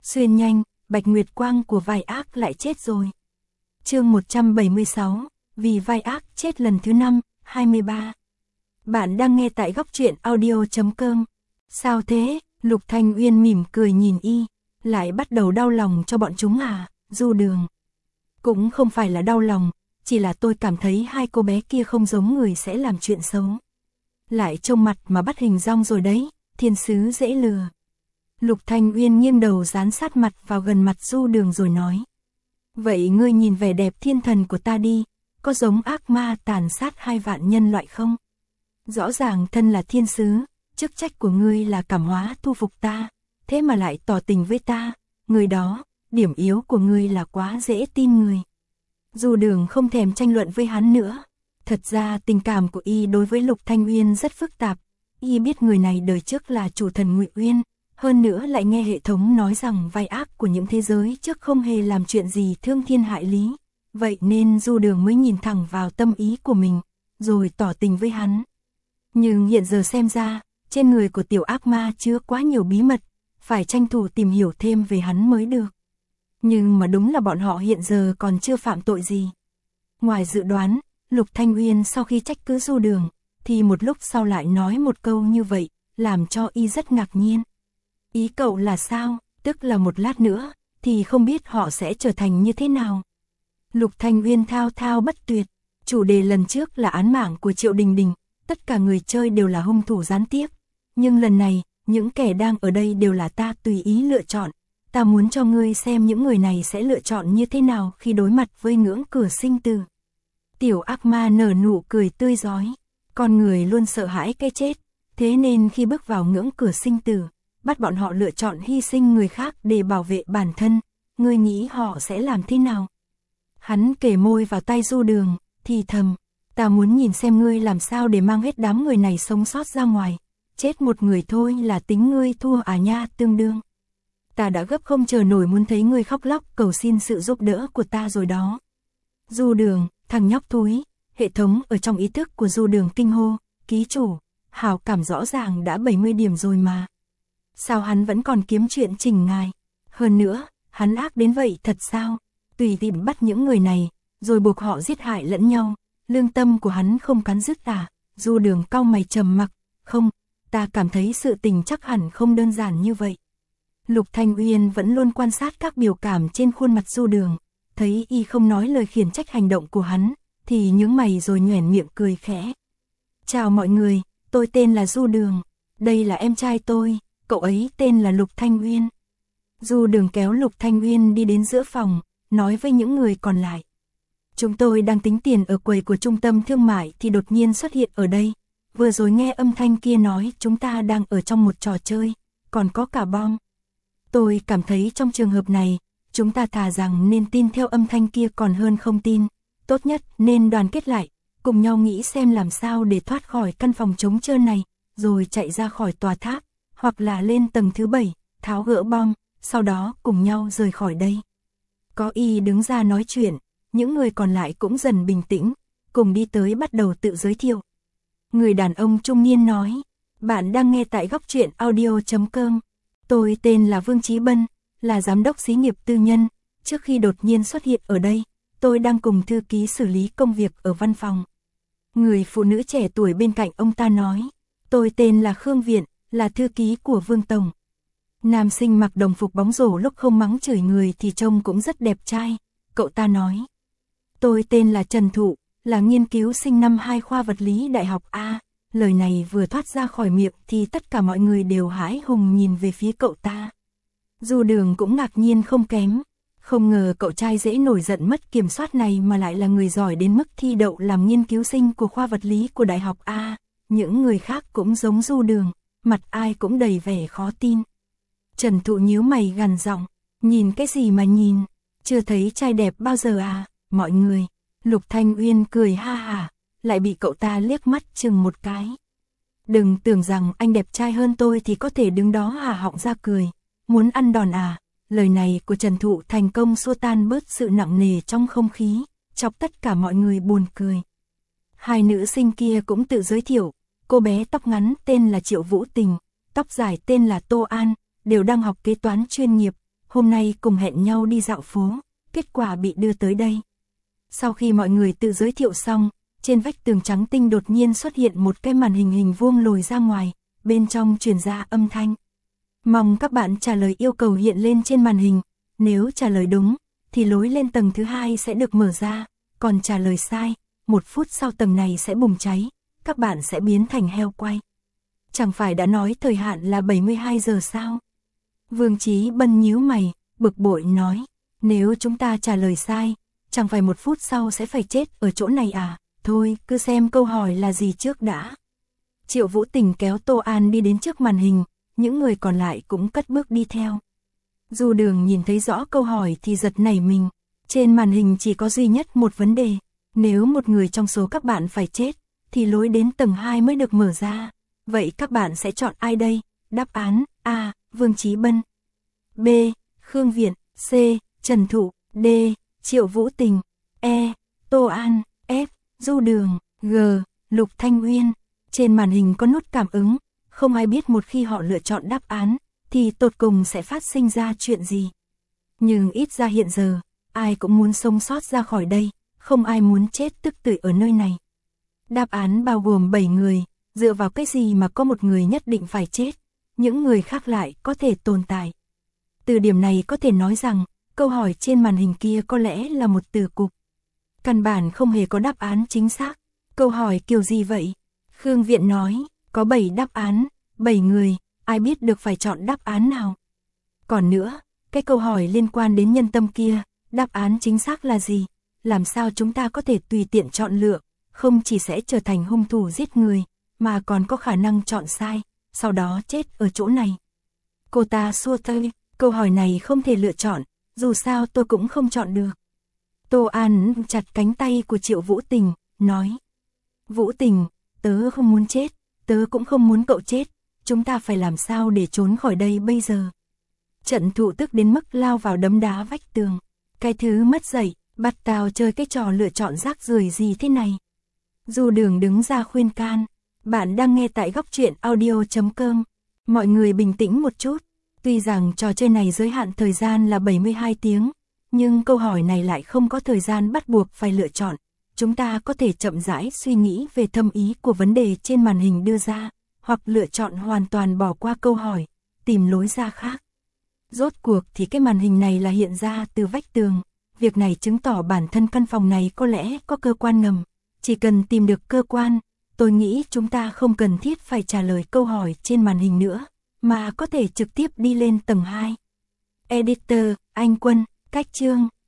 Xuyên nhanh, Bạch Nguyệt Quang của vai ác lại chết rồi. Chương 176, vì vai ác chết lần thứ 5, 23. Bạn đang nghe tại góc truyện audio.com. Sao thế? Lục Thanh Uyên mỉm cười nhìn y, lại bắt đầu đau lòng cho bọn chúng à? Du Đường. Cũng không phải là đau lòng, chỉ là tôi cảm thấy hai cô bé kia không giống người sẽ làm chuyện xấu. Lại trông mặt mà bắt hình dong rồi đấy, thiên sứ dễ lừa. Lục Thanh Uyên nghiêng đầu dán sát mặt vào gần mặt Du Đường rồi nói. Vậy ngươi nhìn vẻ đẹp thiên thần của ta đi, có giống ác ma tàn sát 2 vạn nhân loại không? Rõ ràng thân là thiên sứ, chức trách của ngươi là cảm hóa thu phục ta, thế mà lại tỏ tình với ta, người đó, điểm yếu của ngươi là quá dễ tin người. Du Đường không thèm tranh luận với hắn nữa. Thật ra tình cảm của y đối với Lục Thanh Uyên rất phức tạp, y biết người này đời trước là chủ thần Ngụy Uyên, hơn nữa lại nghe hệ thống nói rằng vai ác của những thế giới trước không hề làm chuyện gì thương thiên hại lý, vậy nên Du Đường mới nhìn thẳng vào tâm ý của mình, rồi tỏ tình với hắn. Nhưng hiện giờ xem ra, trên người của tiểu ác ma chứa quá nhiều bí mật, phải tranh thủ tìm hiểu thêm về hắn mới được. Nhưng mà đúng là bọn họ hiện giờ còn chưa phạm tội gì. Ngoài dự đoán, Lục Thanh Uyên sau khi trách cứ Du Đường, thì một lúc sau lại nói một câu như vậy, làm cho y rất ngạc nhiên. Ý cậu là sao? Tức là một lát nữa, thì không biết họ sẽ trở thành như thế nào. Lục Thanh Uyên thao thao bất tuyệt, chủ đề lần trước là án mạng của Triệu Đình Đình, tất cả người chơi đều là hung thủ gián tiếp. Nhưng lần này, những kẻ đang ở đây đều là ta tùy ý lựa chọn. Ta muốn cho ngươi xem những người này sẽ lựa chọn như thế nào khi đối mặt với ngưỡng cửa sinh tử. Tiểu ác ma nở nụ cười tươi rói. Con người luôn sợ hãi cái chết, thế nên khi bước vào ngưỡng cửa sinh tử, bắt bọn họ lựa chọn hy sinh người khác để bảo vệ bản thân, ngươi nghĩ họ sẽ làm thế nào? Hắn kề môi vào tay Du Đường, thì thầm, ta muốn nhìn xem ngươi làm sao để mang hết đám người này sống sót ra ngoài, chết một người thôi là tính ngươi thua à nha tương đương. Ta đã gấp không chờ nổi muốn thấy ngươi khóc lóc cầu xin sự giúp đỡ của ta rồi đó. Du Đường, thằng nhóc thúi, hệ thống ở trong ý thức của Du Đường kinh hô, ký chủ, hảo cảm rõ ràng đã 70 điểm rồi mà. Sao hắn vẫn còn kiếm chuyện chỉnh ngài? Hơn nữa, hắn ác đến vậy thật sao? Tùy tiện bắt những người này, rồi buộc họ giết hại lẫn nhau, lương tâm của hắn không cắn rứt à? Du Đường cau mày trầm mặc, không, ta cảm thấy sự tình chắc hẳn không đơn giản như vậy. Lục Thanh Uyên vẫn luôn quan sát các biểu cảm trên khuôn mặt Du Đường, thấy y không nói lời khiển trách hành động của hắn, thì nhướng mày rồi nhoẻn miệng cười khẽ. Chào mọi người, tôi tên là Du Đường, đây là em trai tôi, cậu ấy tên là Lục Thanh Uyên. Du Đường kéo Lục Thanh Uyên đi đến giữa phòng, nói với những người còn lại. Chúng tôi đang tính tiền ở quầy của trung tâm thương mại thì đột nhiên xuất hiện ở đây. Vừa rồi nghe âm thanh kia nói chúng ta đang ở trong một trò chơi, còn có cả bom. Tôi cảm thấy trong trường hợp này, chúng ta thà rằng nên tin theo âm thanh kia còn hơn không tin. Tốt nhất nên đoàn kết lại, cùng nhau nghĩ xem làm sao để thoát khỏi căn phòng trống trơn này, rồi chạy ra khỏi tòa tháp, hoặc là lên tầng thứ 7, tháo gỡ bom, sau đó cùng nhau rời khỏi đây. Có y đứng ra nói chuyện, những người còn lại cũng dần bình tĩnh, cùng đi tới bắt đầu tự giới thiệu. Người đàn ông trung niên nói, bạn đang nghe tại góc truyện audio.com. Tôi tên là Vương Chí Bân, là giám đốc xí nghiệp tư nhân. Trước khi đột nhiên xuất hiện ở đây, tôi đang cùng thư ký xử lý công việc ở văn phòng. Người phụ nữ trẻ tuổi bên cạnh ông ta nói, tôi tên là Khương Viện, là thư ký của Vương Tổng. Nam sinh mặc đồng phục bóng rổ lúc không mắng chửi người thì trông cũng rất đẹp trai. Cậu ta nói, tôi tên là Trần Thụ, là nghiên cứu sinh năm 2 khoa vật lý Đại học A. Lời này vừa thoát ra khỏi miệng thì tất cả mọi người đều hãi hùng nhìn về phía cậu ta. Du Đường cũng ngạc nhiên không kém. Không ngờ cậu trai dễ nổi giận mất kiểm soát này mà lại là người giỏi đến mức thi đậu làm nghiên cứu sinh của khoa vật lý của Đại học A. Những người khác cũng giống Du Đường, mặt ai cũng đầy vẻ khó tin. Trần Thụ nhíu mày gằn giọng, nhìn cái gì mà nhìn, chưa thấy trai đẹp bao giờ à, mọi người. Lục Thanh Uyên cười ha hả, lại bị cậu ta liếc mắt chừng một cái. Đừng tưởng rằng anh đẹp trai hơn tôi thì có thể đứng đó há họng ra cười, muốn ăn đòn à. Lời này của Trần Thụ thành công xua tan bớt sự nặng nề trong không khí, chọc tất cả mọi người buồn cười. Hai nữ sinh kia cũng tự giới thiệu, cô bé tóc ngắn tên là Triệu Vũ Tình, tóc dài tên là Tô An, đều đang học kế toán chuyên nghiệp. hôm nay cùng hẹn nhau đi dạo phố, kết quả bị đưa tới đây. Sau khi mọi người tự giới thiệu xong, trên vách tường trắng tinh đột nhiên xuất hiện một cái màn hình hình vuông lồi ra ngoài, bên trong truyền ra âm thanh. Mong các bạn trả lời yêu cầu hiện lên trên màn hình, nếu trả lời đúng, thì lối lên tầng thứ 2 sẽ được mở ra, còn trả lời sai, 1 phút sau tầng này sẽ bùng cháy, các bạn sẽ biến thành heo quay. Chẳng phải đã nói thời hạn là 72 giờ sao? Vương Chí Bân nhíu mày, bực bội nói, nếu chúng ta trả lời sai, chẳng phải 1 phút sau sẽ phải chết ở chỗ này à? Thôi, cứ xem câu hỏi là gì trước đã. Triệu Vũ Tình kéo Tô An đi đến trước màn hình, những người còn lại cũng cất bước đi theo. Du Đường nhìn thấy rõ câu hỏi thì giật nảy mình, trên màn hình chỉ có duy nhất một vấn đề, nếu một người trong số các bạn phải chết, thì lối đến tầng 2 mới được mở ra. Vậy các bạn sẽ chọn ai đây? Đáp án A. Vương Chí Bân, B. Khương Viện, C. Trần Thụ, D. Triệu Vũ Tình, E. Tô An, F. Du Đường, G. Lục Thanh Uyên. Trên màn hình có nút cảm ứng, không ai biết một khi họ lựa chọn đáp án, thì tột cùng sẽ phát sinh ra chuyện gì. Nhưng ít ra hiện giờ, ai cũng muốn sống sót ra khỏi đây, không ai muốn chết tức tưởi ở nơi này. Đáp án bao gồm 7 người, dựa vào cái gì mà có một người nhất định phải chết, những người khác lại có thể tồn tại. Từ điểm này có thể nói rằng, câu hỏi trên màn hình kia có lẽ là một từ cục. Căn bản không hề có đáp án chính xác. Câu hỏi kiểu gì vậy? Khương Viện nói, có 7 đáp án, 7 người, ai biết được phải chọn đáp án nào. Còn nữa, cái câu hỏi liên quan đến nhân tâm kia, đáp án chính xác là gì? Làm sao chúng ta có thể tùy tiện chọn lựa, không chỉ sẽ trở thành hung thủ giết người, mà còn có khả năng chọn sai, sau đó chết ở chỗ này. Cô ta xua tay, câu hỏi này không thể lựa chọn, dù sao tôi cũng không chọn được. Tô An chặt cánh tay của Triệu Vũ Tình, nói, Vũ Tình, tớ không muốn chết, tớ cũng không muốn cậu chết, chúng ta phải làm sao để trốn khỏi đây bây giờ. Trần Thụ tức đến mức lao vào đấm đá vách tường, cái thứ mất dạy, bắt tao chơi cái trò lựa chọn rác rưởi gì thế này. Du Đường đứng ra khuyên can, bạn đang nghe tại góc truyện audio.com, mọi người bình tĩnh một chút, tuy rằng trò chơi này giới hạn thời gian là 72 tiếng, nhưng câu hỏi này lại không có thời gian bắt buộc phải lựa chọn. Chúng ta có thể chậm rãi suy nghĩ về thâm ý của vấn đề trên màn hình đưa ra, hoặc lựa chọn hoàn toàn bỏ qua câu hỏi, tìm lối ra khác. Rốt cuộc thì cái màn hình này là hiện ra từ vách tường, việc này chứng tỏ bản thân căn phòng này có lẽ có cơ quan ngầm. Chỉ cần tìm được cơ quan, tôi nghĩ chúng ta không cần thiết phải trả lời câu hỏi trên màn hình nữa, mà có thể trực tiếp đi lên tầng 2. Editor, Anh Quân, cách chương.